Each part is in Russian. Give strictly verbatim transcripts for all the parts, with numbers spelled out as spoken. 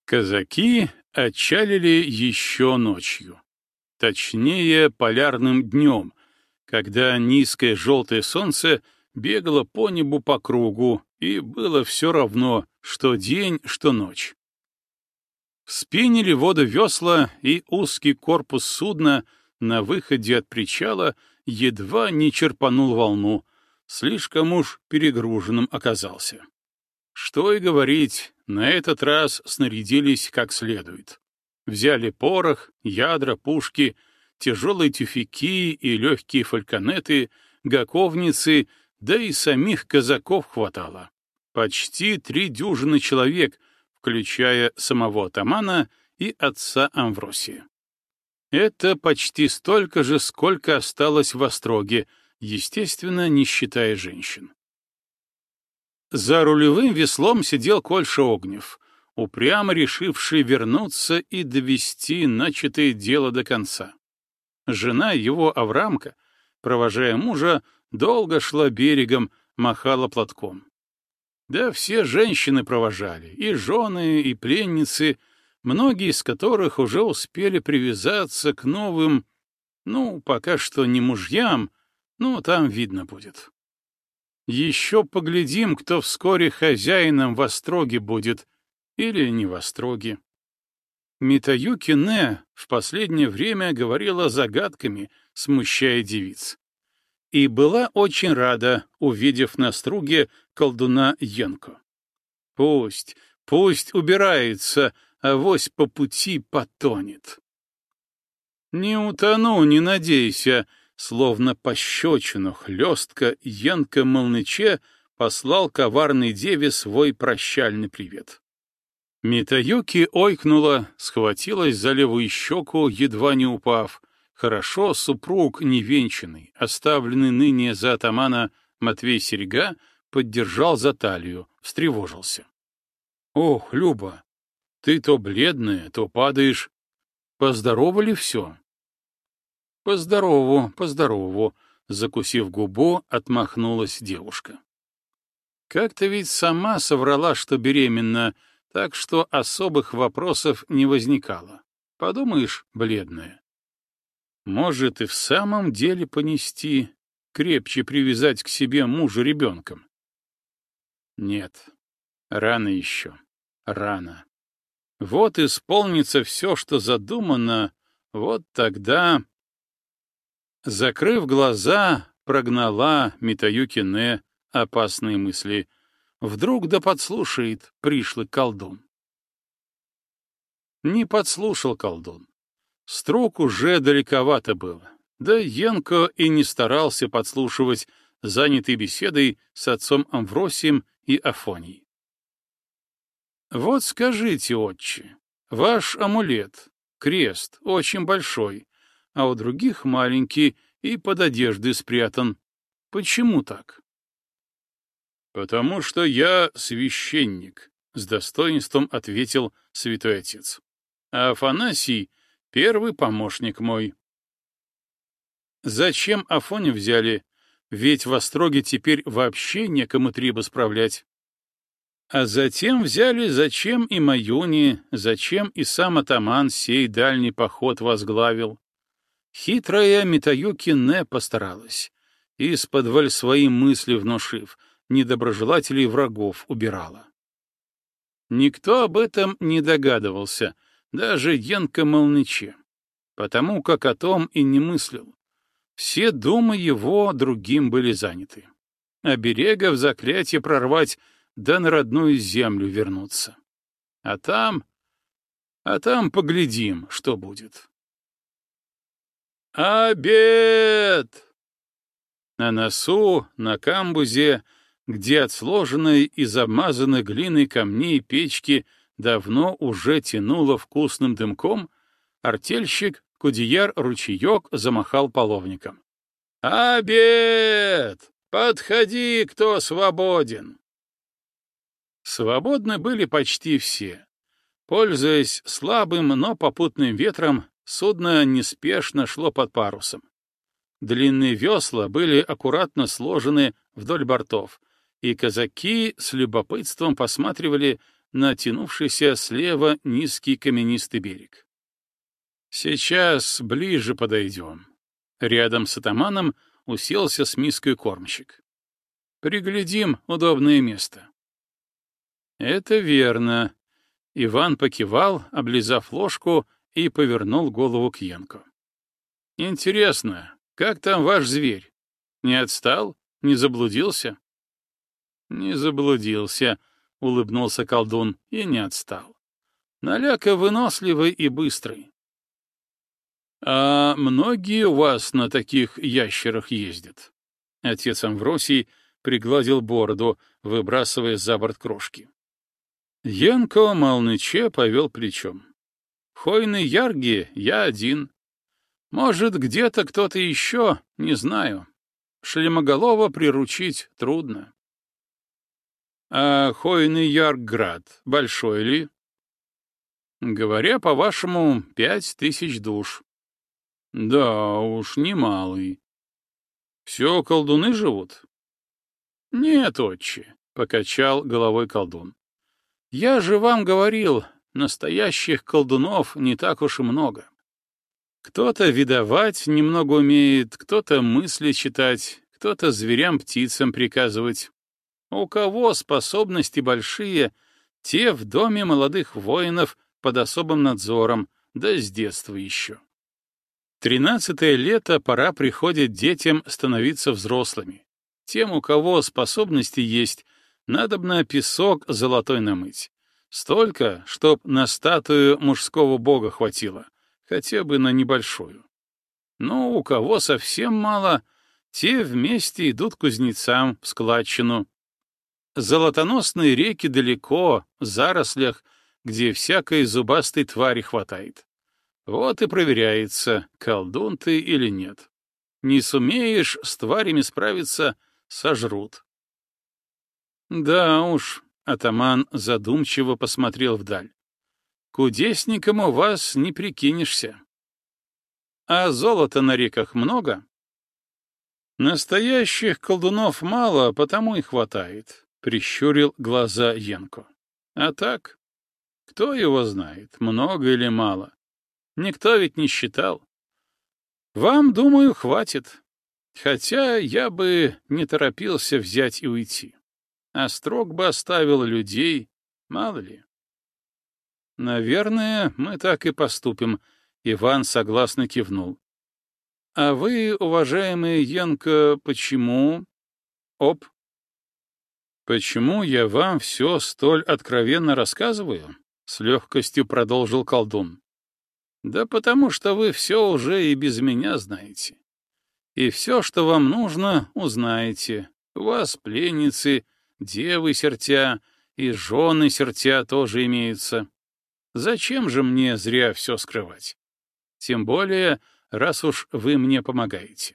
Казаки отчалили еще ночью. Точнее, полярным днем, когда низкое желтое солнце бегало по небу по кругу, и было все равно, что день, что ночь. Вспенили воду весла, и узкий корпус судна на выходе от причала едва не черпанул волну, слишком уж перегруженным оказался. Что и говорить, на этот раз снарядились как следует. Взяли порох, ядра, пушки, тяжелые тюфяки и легкие фальконеты, гаковницы, да и самих казаков хватало. Почти три дюжины человек, включая самого атамана и отца Амвросия. Это почти столько же, сколько осталось в Остроге, естественно, не считая женщин. За рулевым веслом сидел Кольша Огнев, упрямо решивший вернуться и довести начатое дело до конца. Жена его, Аврамка, провожая мужа, долго шла берегом, махала платком. Да все женщины провожали, и жены, и пленницы, многие из которых уже успели привязаться к новым, ну, пока что не мужьям, но там видно будет. Еще поглядим, кто вскоре хозяином в Остроге будет, или не в Остроге. Митаюки Не в последнее время говорила загадками, смущая девиц. И была очень рада, увидев на струге колдуна Янко. Пусть, пусть убирается, авось по пути потонет. Не утону, не надейся, словно пощечину хлестка Янко Молныче послал коварной деве свой прощальный привет. Митаюки ойкнула, схватилась за левую щеку, едва не упав. Хорошо супруг невенчанный, оставленный ныне за атамана Матвей Серега, поддержал за талию, встревожился. — Ох, Люба, ты то бледная, то падаешь. Поздорово ли все? — Поздорову, поздорову, — закусив губу, отмахнулась девушка. Как-то ведь сама соврала, что беременна, так что особых вопросов не возникало. Подумаешь, бледная. Может, и в самом деле понести, крепче привязать к себе мужа ребенком? Нет, рано еще, рано. Вот исполнится все, что задумано, вот тогда... Закрыв глаза, прогнала Митаюки Не опасные мысли. Вдруг да подслушает пришлый колдун. Не подслушал колдун. Строк уже далековато было, да Янко и не старался подслушивать, занятый беседой с отцом Амвросием и Афонией. «Вот скажите, отче, ваш амулет, крест, очень большой, а у других маленький и под одеждой спрятан. Почему так?» «Потому что я священник», — с достоинством ответил святой отец. «А Афанасий — первый помощник мой». Зачем Афоню взяли? Ведь в Остроге теперь вообще некому трибо справлять. А затем взяли, зачем и Маюни, зачем и сам атаман сей дальний поход возглавил. Хитрая Митаюки Не постаралась, из-под свои мысли внушив, недоброжелателей врагов убирала. Никто об этом не догадывался, даже Янко Молныче, потому как о том и не мыслил. Все думы его другим были заняты. Оберега в заклятие прорвать, да на родную землю вернуться. А там... А там поглядим, что будет. «Обед!» На носу, на камбузе, где от сложенной и замазанной глиной камней печки давно уже тянуло вкусным дымком, артельщик Кудеяр-ручеек замахал половником. «Обед! Подходи, кто свободен!» Свободны были почти все. Пользуясь слабым, но попутным ветром, судно неспешно шло под парусом. Длинные весла были аккуратно сложены вдоль бортов, и казаки с любопытством посматривали, на тянувшийся слева низкий каменистый берег. «Сейчас ближе подойдем». Рядом с атаманом уселся с миской кормщик. «Приглядим удобное место». «Это верно». Иван покивал, облизав ложку, и повернул голову к Янку. «Интересно, как там ваш зверь? Не отстал? Не заблудился?» «Не заблудился», — улыбнулся колдун, — «и не отстал. Наляка выносливый и быстрый». «А многие у вас на таких ящерах ездят?» Отец Амвросий пригладил бороду, выбрасывая за борт крошки. Янко молныче повел плечом. «Хойный ярги я один. Может, где-то кто-то еще, не знаю. Шлемоголова приручить трудно». «А Хойный Яргград большой ли?» «Говоря, по-вашему, пять тысяч душ». «Да уж, немалый. Все колдуны живут?» «Нет, отче», — покачал головой колдун. «Я же вам говорил, настоящих колдунов не так уж и много. Кто-то видовать немного умеет, кто-то мысли читать, кто-то зверям-птицам приказывать. У кого способности большие, те в доме молодых воинов под особым надзором, да с детства еще. Тринадцатое лето пора приходит детям становиться взрослыми. Тем, у кого способности есть, надобно песок золотой намыть. Столько, чтоб на статую мужского бога хватило, хотя бы на небольшую. Но у кого совсем мало, те вместе идут к кузнецам в складчину. Золотоносные реки далеко, в зарослях, где всякой зубастой твари хватает. Вот и проверяется, колдун ты или нет. Не сумеешь с тварями справиться — сожрут. Да уж, атаман задумчиво посмотрел вдаль. Кудесником у вас не прикинешься. А золота на реках много? Настоящих колдунов мало, потому и хватает. — прищурил глаза Янко. «А так, кто его знает, много или мало? Никто ведь не считал. Вам, думаю, хватит. Хотя я бы не торопился взять и уйти. А строг бы оставил людей, мало ли». «Наверное, мы так и поступим», — Иван согласно кивнул. «А вы, уважаемый Янко, почему...» «Оп!» «Почему я вам все столь откровенно рассказываю?» — с легкостью продолжил колдун. «Да потому что вы все уже и без меня знаете. И все, что вам нужно, узнаете. У вас пленницы, девы сертя и жены сертя тоже имеются. Зачем же мне зря все скрывать? Тем более, раз уж вы мне помогаете».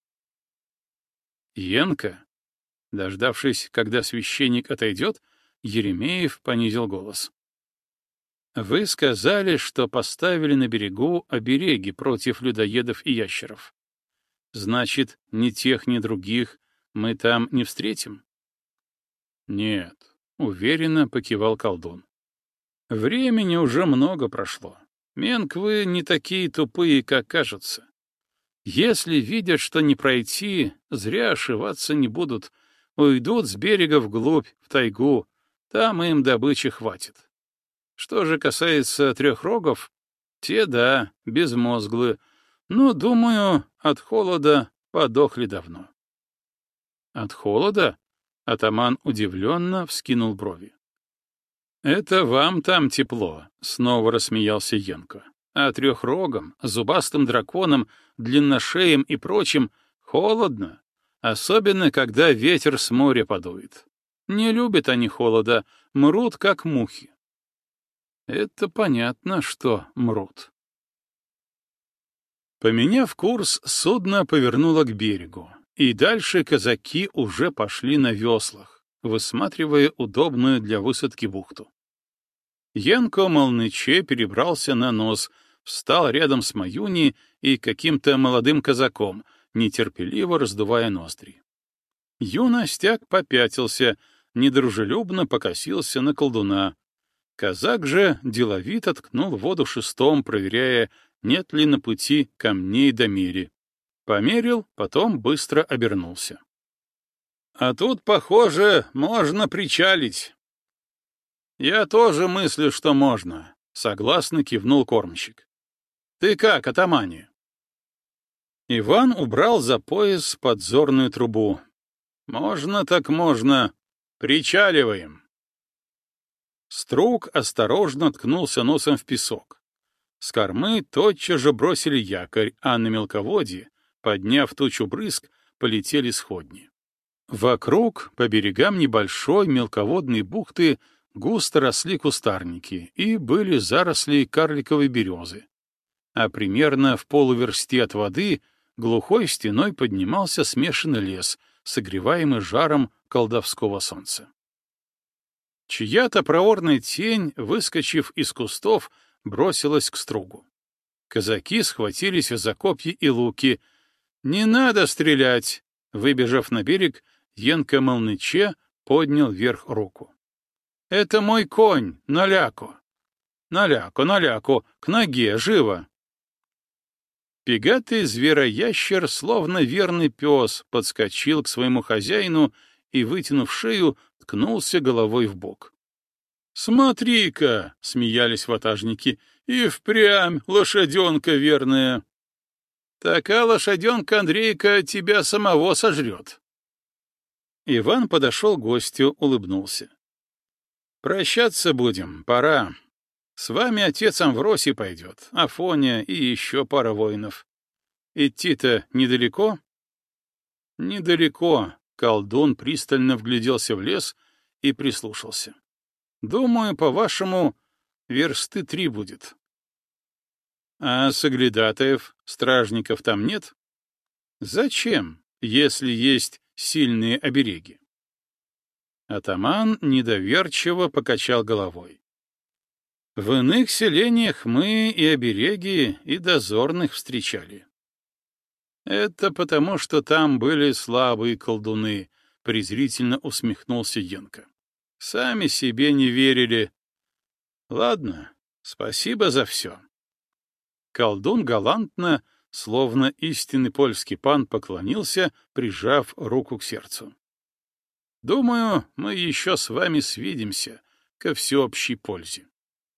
Янко, дождавшись, когда священник отойдет, Еремеев понизил голос. «Вы сказали, что поставили на берегу обереги против людоедов и ящеров. Значит, ни тех, ни других мы там не встретим?» «Нет», — уверенно покивал колдун. «Времени уже много прошло. Менквы не такие тупые, как кажется. Если видят, что не пройти, зря ошиваться не будут, уйдут с берега вглубь, в тайгу, там им добычи хватит. Что же касается трехрогов, те, да, безмозглые, но, думаю, от холода подохли давно». «От холода?» — атаман удивленно вскинул брови. «Это вам там тепло», — снова рассмеялся Янко. «А трехрогам, зубастым драконам, длинношеям и прочим холодно. Особенно, когда ветер с моря подует. Не любят они холода, мрут, как мухи». «Это понятно, что мрут». Поменяв курс, судно повернуло к берегу, и дальше казаки уже пошли на веслах, высматривая удобную для высадки бухту. Янко молныче перебрался на нос, встал рядом с Маюни и каким-то молодым казаком, нетерпеливо раздувая ноздри. Юностяк попятился, недружелюбно покосился на колдуна. Казак же деловито ткнул в воду шестом, проверяя, нет ли на пути камней до мери. Померил, потом быстро обернулся. «А тут, похоже, можно причалить». «Я тоже мыслю, что можно», — согласно кивнул кормщик. «Ты как, атамане?» Иван убрал за пояс подзорную трубу. «Можно так можно. Причаливаем». Струк осторожно ткнулся носом в песок. С кормы тотчас же бросили якорь, а на мелководье, подняв тучу брызг, полетели сходни. Вокруг, по берегам небольшой мелководной бухты, густо росли кустарники и были заросли карликовой березы. А примерно в полуверсте от воды глухой стеной поднимался смешанный лес, согреваемый жаром колдовского солнца. Чья-то проворная тень, выскочив из кустов, бросилась к стругу. Казаки схватились за копья и луки. «Не надо стрелять!» Выбежав на берег, Енка Молныче поднял вверх руку. «Это мой конь, Наляку! Наляку, Наляку, к ноге, живо!» Пегатый звероящер, словно верный пес, подскочил к своему хозяину и, вытянув шею, ткнулся головой в бок. «Смотри-ка!» — смеялись ватажники. «И впрямь лошаденка верная!» «Такая лошаденка, Андрейка, тебя самого сожрет!» Иван подошел к гостю, улыбнулся. «Прощаться будем, пора. С вами отец Амвросий пойдет, Афоня и еще пара воинов. Идти-то недалеко?» «Недалеко», — колдун пристально вгляделся в лес и прислушался. «Думаю, по-вашему, версты три будет». «А соглядатаев, стражников там нет?» «Зачем, если есть сильные обереги?» Атаман недоверчиво покачал головой. «В иных селениях мы и обереги, и дозорных встречали». «Это потому, что там были слабые колдуны», — презрительно усмехнулся Енка. «Сами себе не верили. Ладно, спасибо за все». Колдун галантно, словно истинный польский пан, поклонился, прижав руку к сердцу. «Думаю, мы еще с вами свидимся ко всеобщей пользе».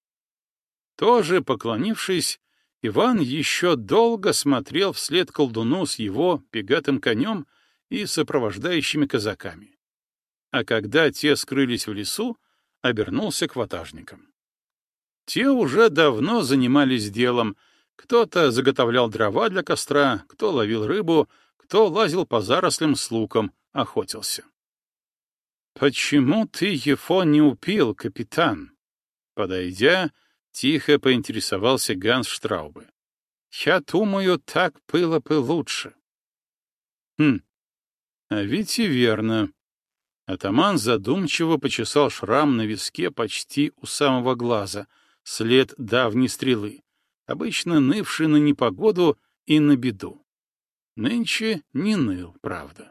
Тоже поклонившись, Иван еще долго смотрел вслед колдуну с его пегатым конем и сопровождающими казаками. А когда те скрылись в лесу, обернулся к ватажникам. Те уже давно занимались делом. Кто-то заготовлял дрова для костра, кто ловил рыбу, кто лазил по зарослям с луком, охотился. «Почему ты его не упил, капитан?» Подойдя, тихо поинтересовался Ганс Штраубе. «Я думаю, так было бы лучше». «Хм, а ведь и верно». Атаман задумчиво почесал шрам на виске почти у самого глаза, след давней стрелы, обычно нывший на непогоду и на беду. Нынче не ныл, правда.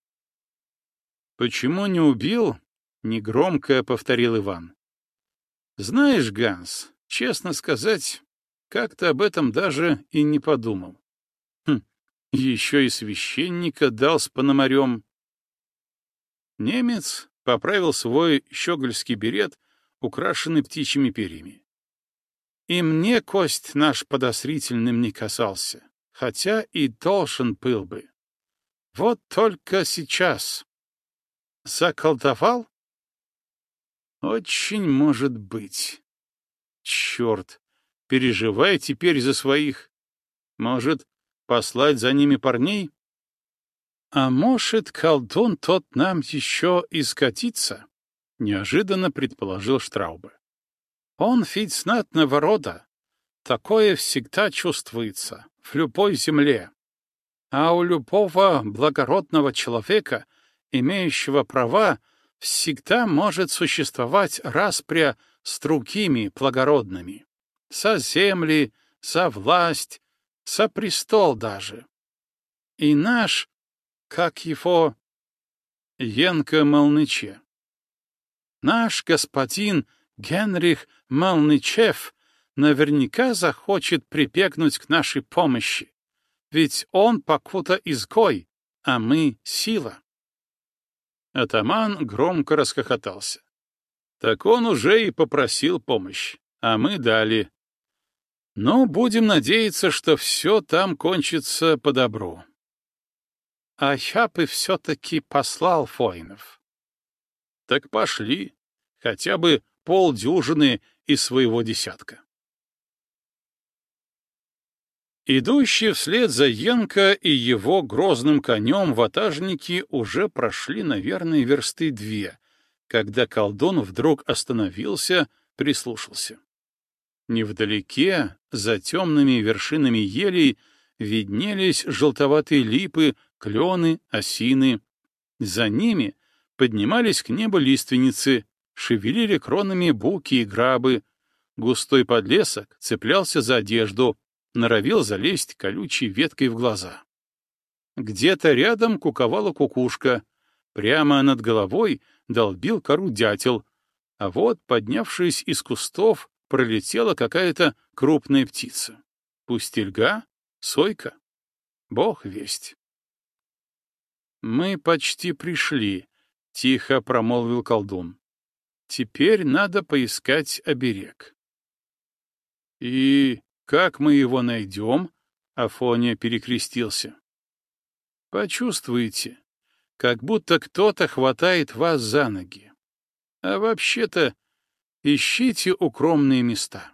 «Почему не убил?» — негромко повторил Иван. «Знаешь, Ганс, честно сказать, как-то об этом даже и не подумал. Хм, еще и священника дал с пономарем». Немец поправил свой щегольский берет, украшенный птичьими перьями. «И мне кость наш подозрительным не касался, хотя и должен был бы. Вот только сейчас. Заколдовал? Очень может быть. Черт, переживай теперь за своих. Может, послать за ними парней? А может, колдун тот нам еще и скатится? Неожиданно предположил Штраубе. Он ведь знатного рода. Такое всегда чувствуется в любой земле. А у любого благородного человека, имеющего права, всегда может существовать распря с другими благородными. За земли, за власть, за престол даже. И наш, как его, Енка Молныче. Наш господин Генрих Молничев наверняка захочет прибегнуть к нашей помощи, ведь он покуда изгой, а мы — сила. Атаман громко расхохотался. Так он уже и попросил помощь, а мы дали. Но будем надеяться, что все там кончится по добру. А я бы все-таки послал воинов. Так пошли, хотя бы полдюжины из своего десятка. Идущие вслед за Янко и его грозным конем ватажники уже прошли, наверное, версты две, когда колдун вдруг остановился, прислушался. Невдалеке, за темными вершинами елей, виднелись желтоватые липы, клены, осины. За ними поднимались к небу лиственницы, шевелили кронами буки и грабы. Густой подлесок цеплялся за одежду, норовил залезть колючей веткой в глаза. Где-то рядом куковала кукушка, прямо над головой долбил кору дятел, а вот, поднявшись из кустов, пролетела какая-то крупная птица. Пустельга? Сойка? Бог весть. «Мы почти пришли», — тихо промолвил колдун. «Теперь надо поискать оберег». «И как мы его найдем?» — Афоня перекрестился. «Почувствуете, как будто кто-то хватает вас за ноги. А вообще-то ищите укромные места».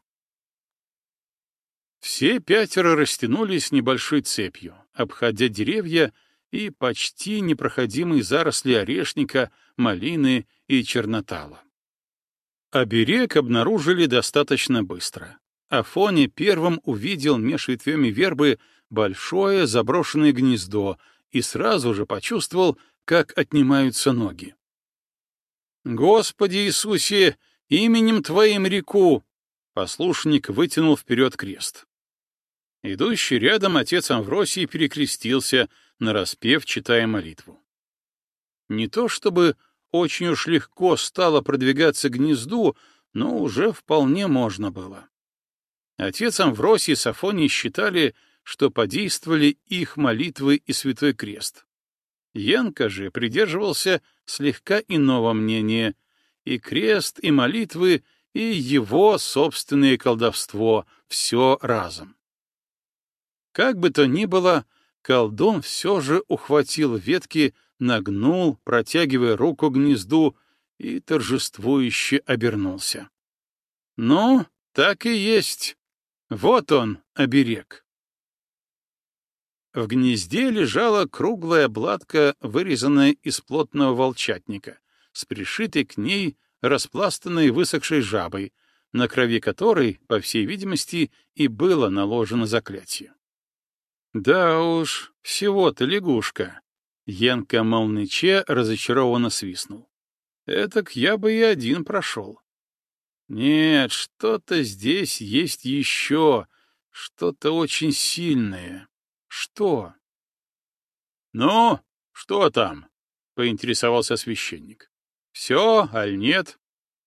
Все пятеро растянулись небольшой цепью, обходя деревья и почти непроходимые заросли орешника, малины и чернотала. Оберег обнаружили достаточно быстро. Афоня первым увидел меж ветвями вербы большое заброшенное гнездо и сразу же почувствовал, как отнимаются ноги. «Господи Иисусе, именем Твоим реку!» Послушник вытянул вперед крест. Идущий рядом отец Амвросий перекрестился, нараспев читая молитву. Не то чтобы очень уж легко стало продвигаться к гнезду, но уже вполне можно было. Отец Амвросий и Афоний считали, что подействовали их молитвы и святой крест. Янко же придерживался слегка иного мнения, и крест, и молитвы, и его собственное колдовство — все разом. Как бы то ни было, колдун все же ухватил ветки, нагнул, протягивая руку к гнезду, и торжествующе обернулся. «Ну, так и есть. Вот он, оберег». В гнезде лежала круглая обладка, вырезанная из плотного волчатника, с пришитой к ней распластанной высохшей жабой, на крови которой, по всей видимости, и было наложено заклятие. «Да уж, всего-то лягушка», — Янко Молниче разочарованно свистнул. «Этак я бы и один прошел». «Нет, что-то здесь есть еще, что-то очень сильное. Что?» «Ну, что там?» — поинтересовался священник. «Все, аль нет?»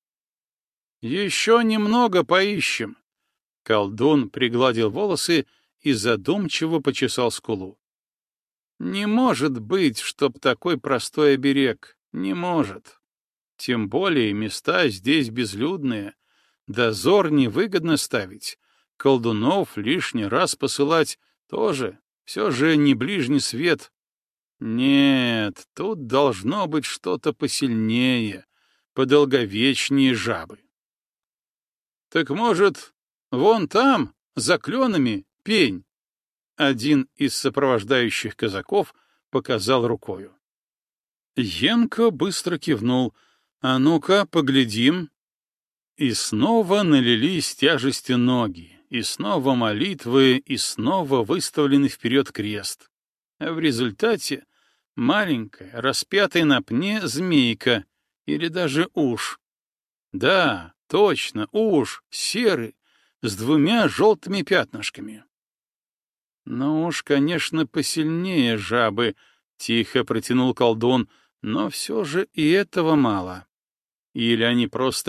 «Еще немного поищем». Колдун пригладил волосы и задумчиво почесал скулу. «Не может быть, чтоб такой простой оберег. Не может. Тем более места здесь безлюдные. Дозор невыгодно ставить. Колдунов лишний раз посылать тоже. Все же не ближний свет. Нет, тут должно быть что-то посильнее, подолговечнее жабы. Так может, вон там, за кленами, пень?» Один из сопровождающих казаков показал рукою. Янко быстро кивнул. «А ну-ка, поглядим». И снова налились тяжести ноги, и снова молитвы, и снова выставленный вперед крест. А в результате маленькая, распятая на пне змейка или даже уж. Да, точно, уж, серый, с двумя желтыми пятнышками. «Ну уж, конечно, посильнее жабы», — тихо протянул колдун, — «но все же и этого мало. Или они просто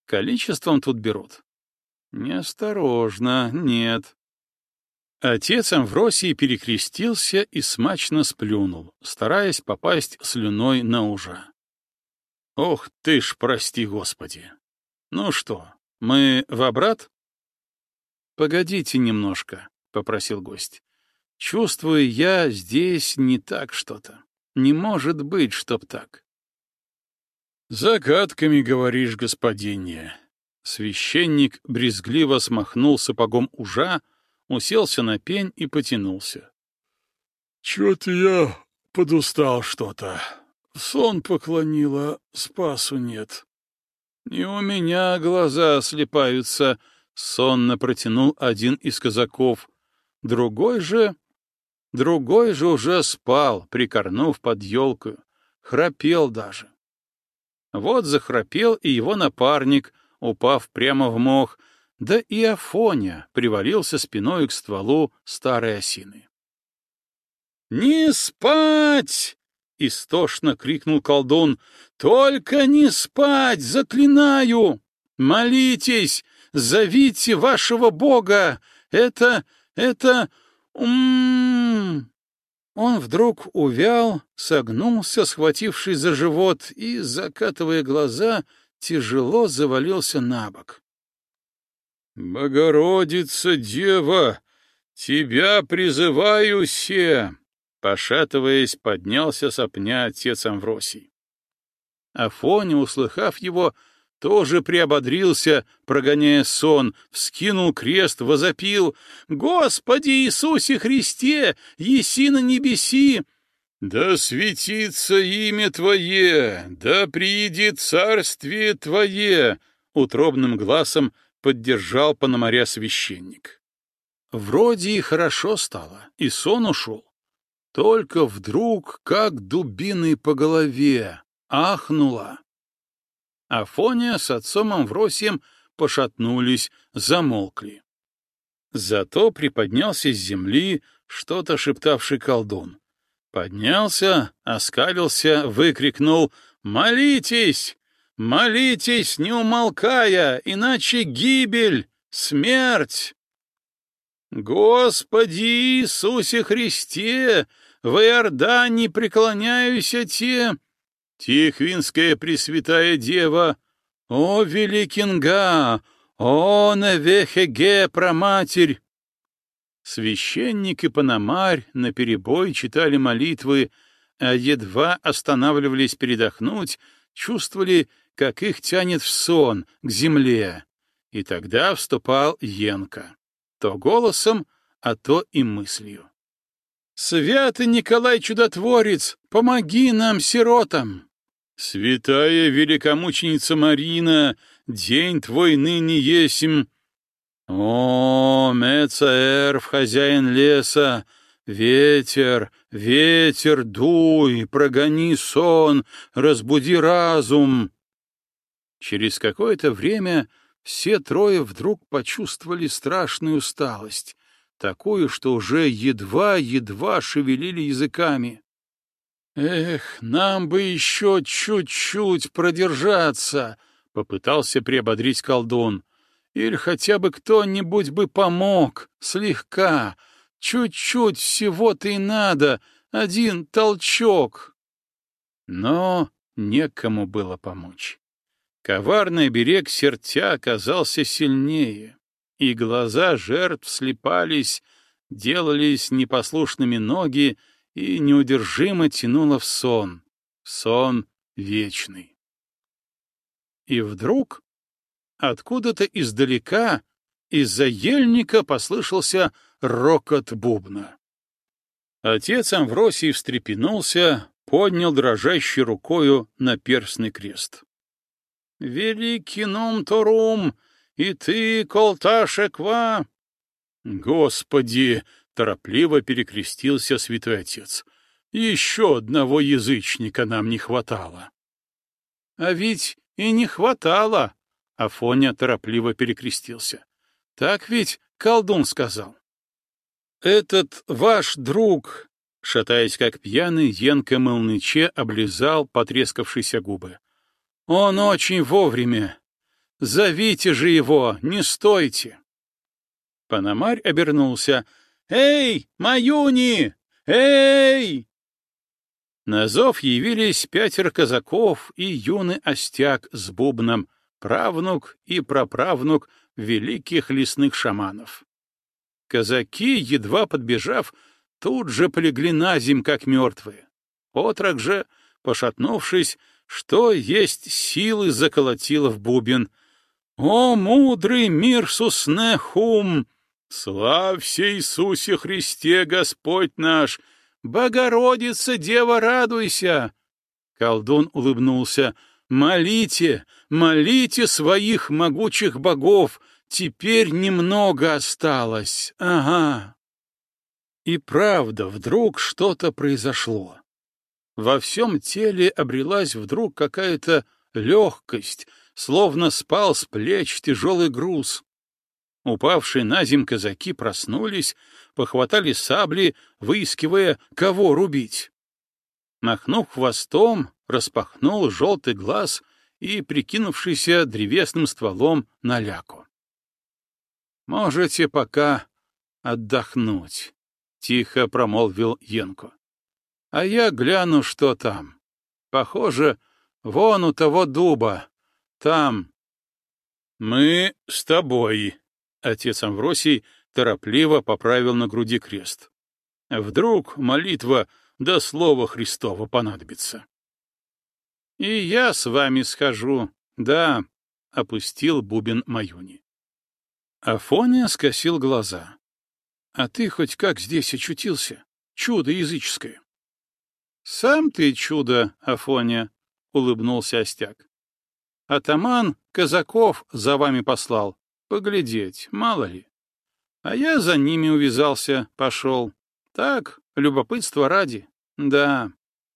Количеством тут берут. Неосторожно, нет. Отец Амвросий перекрестился и смачно сплюнул, стараясь попасть слюной на ужа. Ох ты ж, прости Господи! Ну что, мы в обрат? Погодите немножко, — попросил гость. Чувствую я, здесь не так что-то. Не может быть, чтоб так. Загадками говоришь, господине. Священник брезгливо смахнул сапогом ужа, уселся на пень и потянулся. Чё-то я подустал что-то. Сон поклонила, спасу нет. И у меня глаза слипаются, — сонно протянул один из казаков. Другой же... Другой же уже спал, прикорнув под елкою, храпел даже. Вот захрапел и его напарник, упав прямо в мох, да и Афоня привалился спиной к стволу старой осины. «Не спать!» — истошно крикнул колдун. «Только не спать, заклинаю! Молитесь, зовите вашего бога! Это, это... М-м-м!» Он вдруг увял, согнулся, схватившись за живот, и, закатывая глаза, тяжело завалился на бок. «Богородица, дева, тебя призываю се!» Пошатываясь, поднялся с пня отец Амвросий. Афоня, услыхав его, тоже приободрился, прогоняя сон, вскинул крест, возопил: «Господи Иисусе Христе, еси на небеси! Да светится имя Твое, да приидет царствие Твое!» Утробным глазом поддержал Пономаря священник. Вроде и хорошо стало, и сон ушел. Только вдруг, как дубиной по голове, ахнула. Афоня с отцом Амвросием пошатнулись, замолкли. Зато приподнялся с земли что-то шептавший колдун. Поднялся, оскалился, выкрикнул: «Молитесь! Молитесь, не умолкая, иначе гибель, смерть!» «Господи Иисусе Христе, в Иордане преклоняюся те, Тихвинская Пресвятая Дева, о Великинга, о Навехеге Проматерь!» Священник и Пономарь наперебой читали молитвы, а едва останавливались передохнуть, чувствовали, как их тянет в сон, к земле. И тогда вступал Енко. То голосом, а то и мыслью. «Святый Николай Чудотворец, помоги нам, сиротам! Святая великомученица Марина, день твой ныне есмь! О, Мецаэрв, хозяин леса, ветер, ветер, дуй, прогони сон, разбуди разум!» Через какое-то время все трое вдруг почувствовали страшную усталость, такую, что уже едва-едва шевелили языками. «Эх, нам бы еще чуть-чуть продержаться», — попытался приободрить колдун. «Или хотя бы кто-нибудь бы помог, слегка, чуть-чуть всего-то и надо, один толчок». Но некому было помочь. Коварный берег Сертя оказался сильнее, и глаза жертв слипались, делались непослушными ноги, и неудержимо тянуло в сон, в сон вечный. И вдруг откуда-то издалека, из-за ельника, послышался рокот бубна. Отец Амвросий встрепенулся, поднял дрожащей рукою наперстный крест. «Великий ном торум, и ты, колташеква!» «Господи!» — торопливо перекрестился святой отец. «Еще одного язычника нам не хватало». «А ведь и не хватало!» — Афоня торопливо перекрестился. «Так ведь колдун сказал». «Этот ваш друг...» — шатаясь как пьяный, Енко Мылныче облизал потрескавшиеся губы. «Он очень вовремя. Зовите же его, не стойте!» Пономарь обернулся. «Эй, Маюни! Эй!» На зов явились пятеро казаков и юный остяк с бубном, правнук и праправнук великих лесных шаманов. Казаки, едва подбежав, тут же полегли наземь, как мертвые. Отрок же, пошатнувшись, что есть силы, заколотила в бубен. «О, мудрый мир суснехум! Славься Иисусе Христе, Господь наш! Богородица, Дева, радуйся!» Колдун улыбнулся. «Молите, молите своих могучих богов! Теперь немного осталось, ага!» И правда, вдруг что-то произошло. Во всем теле обрелась вдруг какая-то легкость, словно спал с плеч тяжелый груз. Упавшие на земь казаки проснулись, похватали сабли, выискивая, кого рубить. Махнув хвостом, распахнул желтый глаз и, прикинувшийся древесным стволом, наляку. «Можете пока отдохнуть», — тихо промолвил Янко. «А я гляну, что там. Похоже, вон у того дуба. Там». «Мы с тобой», — отец Амвросий торопливо поправил на груди крест. «Вдруг молитва до слова Христова понадобится». «И я с вами схожу, да», — опустил бубен Маюни. Афоня скосил глаза. «А ты хоть как здесь очутился? Чудо языческое!» «Сам ты чудо, Афоня!» — улыбнулся Остяк. «Атаман казаков за вами послал. Поглядеть, мало ли. А я за ними увязался, пошел. Так, любопытство ради. Да».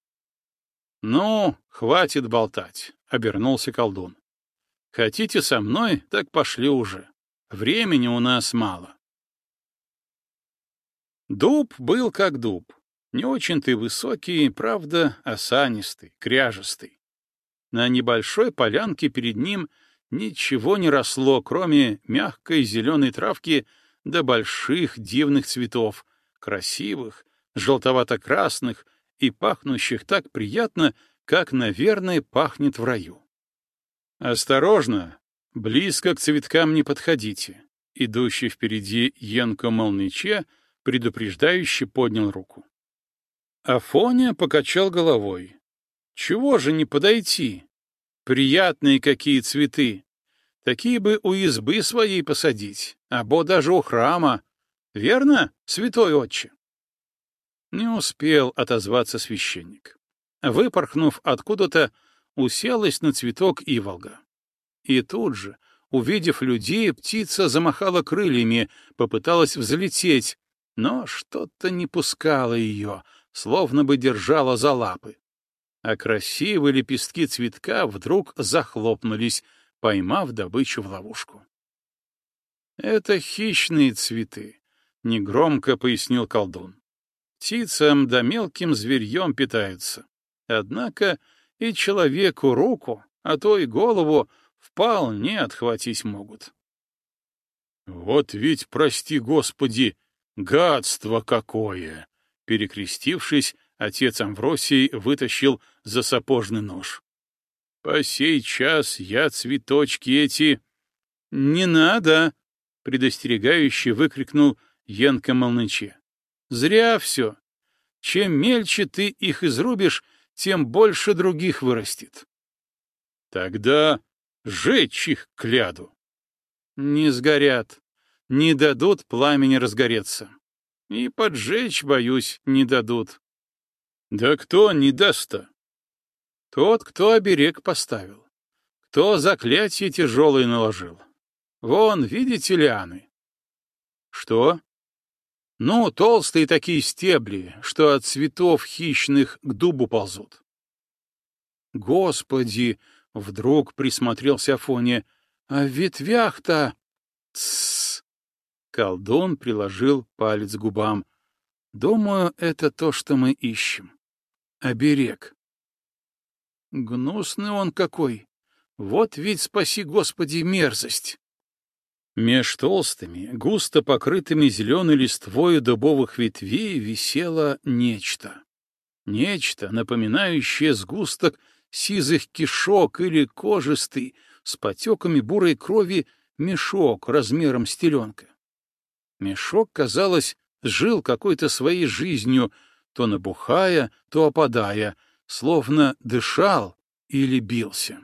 «Ну, хватит болтать», — обернулся колдун. «Хотите со мной, так пошли уже. Времени у нас мало». Дуб был как дуб. Не очень-то и высокий, правда, осанистый, кряжестый. На небольшой полянке перед ним ничего не росло, кроме мягкой зеленой травки да больших дивных цветов, красивых, желтовато-красных и пахнущих так приятно, как, наверное, пахнет в раю. «Осторожно! Близко к цветкам не подходите!» Идущий впереди Янко Молниче предупреждающе поднял руку. Афоня покачал головой. «Чего же не подойти? Приятные какие цветы! Такие бы у избы своей посадить, або даже у храма. Верно, святой отче?» Не успел отозваться священник. Выпорхнув откуда-то, уселась на цветок иволга. И тут же, увидев людей, птица замахала крыльями, попыталась взлететь, но что-то не пускало ее, словно бы держала за лапы. А красивые лепестки цветка вдруг захлопнулись, поймав добычу в ловушку. «Это хищные цветы», — негромко пояснил колдун. «Птицам да мелким зверьем питаются. Однако и человеку руку, а то и голову вполне отхватить могут». «Вот ведь, прости Господи, гадство какое!» Перекрестившись, отец Амвросий вытащил засапожный нож. «По сей час я цветочки эти...» «Не надо!» — предостерегающе выкрикнул Янко Молныче. «Зря все. Чем мельче ты их изрубишь, тем больше других вырастет». «Тогда сжечь их кляду». «Не сгорят, не дадут пламени разгореться. И поджечь, боюсь, не дадут». «Да кто не даст-то?» «Тот, кто оберег поставил, кто заклятие тяжелое наложил. Вон, видите лианы?» «Что?» «Ну, толстые такие стебли, что от цветов хищных к дубу ползут». «Господи!» — вдруг присмотрелся Афоня. «А в ветвях-то...» «Тссс!» — колдун приложил палец к губам. «Думаю, это то, что мы ищем. Оберег». «Гнусный он какой! Вот ведь, спаси Господи, мерзость! Меж толстыми, густо покрытыми зеленой листвою дубовых ветвей висело нечто. Нечто, напоминающее сгусток сизых кишок или кожистый, с потеками бурой крови, мешок размером с теленка. Мешок, казалось, жил какой-то своей жизнью, то набухая, то опадая, словно дышал или бился.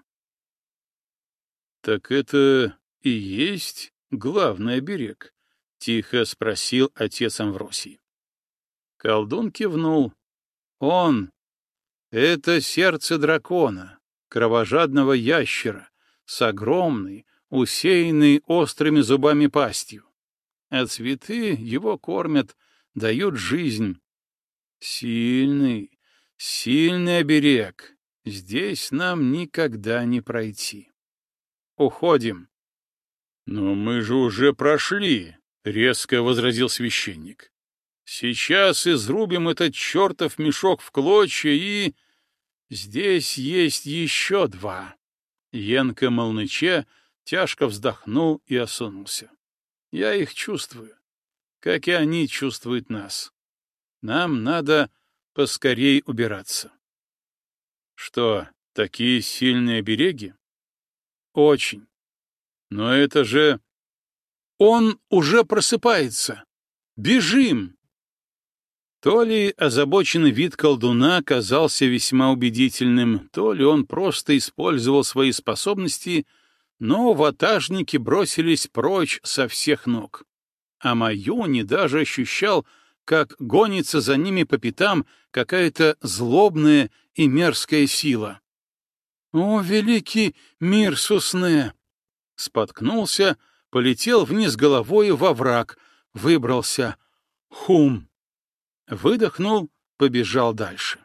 «Так это и есть главный оберег?» — тихо спросил отец Амвросий. Колдун кивнул. «Он — это сердце дракона, кровожадного ящера, с огромной, усеянной острыми зубами пастью. А цветы его кормят, дают жизнь. Сильный, сильный оберег. Здесь нам никогда не пройти. Уходим». «Но мы же уже прошли», — резко возразил священник. «Сейчас изрубим этот чертов мешок в клочья и... Здесь есть еще два». Янка Молныче тяжко вздохнул и осунулся. «Я их чувствую, как и они чувствуют нас. Нам надо поскорей убираться». «Что, такие сильные обереги?» «Очень. Но это же... Он уже просыпается! Бежим!» То ли озабоченный вид колдуна казался весьма убедительным, то ли он просто использовал свои способности, но ватажники бросились прочь со всех ног. А Маюни даже ощущал, как гонится за ними по пятам какая-то злобная и мерзкая сила. «О, великий мир Сусне!» Споткнулся, полетел вниз головой во враг, выбрался. Хум! Выдохнул, побежал дальше.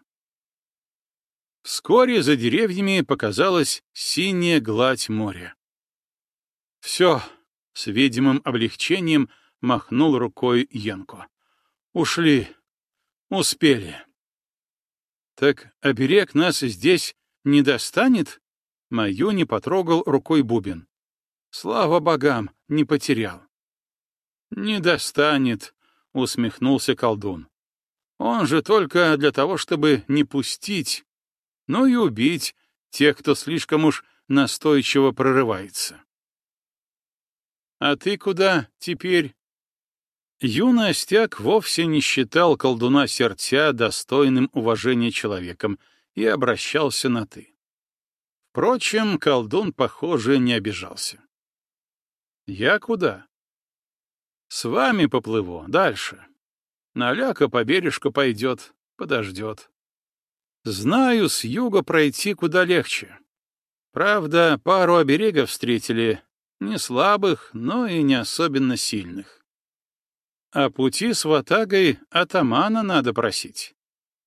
Вскоре за деревьями показалась синяя гладь моря. «Все!» — с видимым облегчением махнул рукой Янко. «Ушли! Успели!» «Так оберег нас здесь не достанет?» Маюни потрогал рукой бубен. «Слава богам, не потерял». «Не достанет», — усмехнулся колдун. «Он же только для того, чтобы не пустить, но и убить тех, кто слишком уж настойчиво прорывается». «А ты куда теперь?» Юный Остяк вовсе не считал колдуна Сертя достойным уважения человеком и обращался на «ты». Впрочем, колдун, похоже, не обижался. «Я куда?» «С вами поплыву, дальше. Наляка по бережку пойдет, подождет. Знаю, с юга пройти куда легче. Правда, пару оберегов встретили, не слабых, но и не особенно сильных. А пути с ватагой атамана надо просить».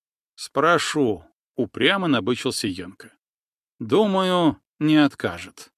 «Спрошу», — упрямо набычился Янка. «Думаю, не откажет».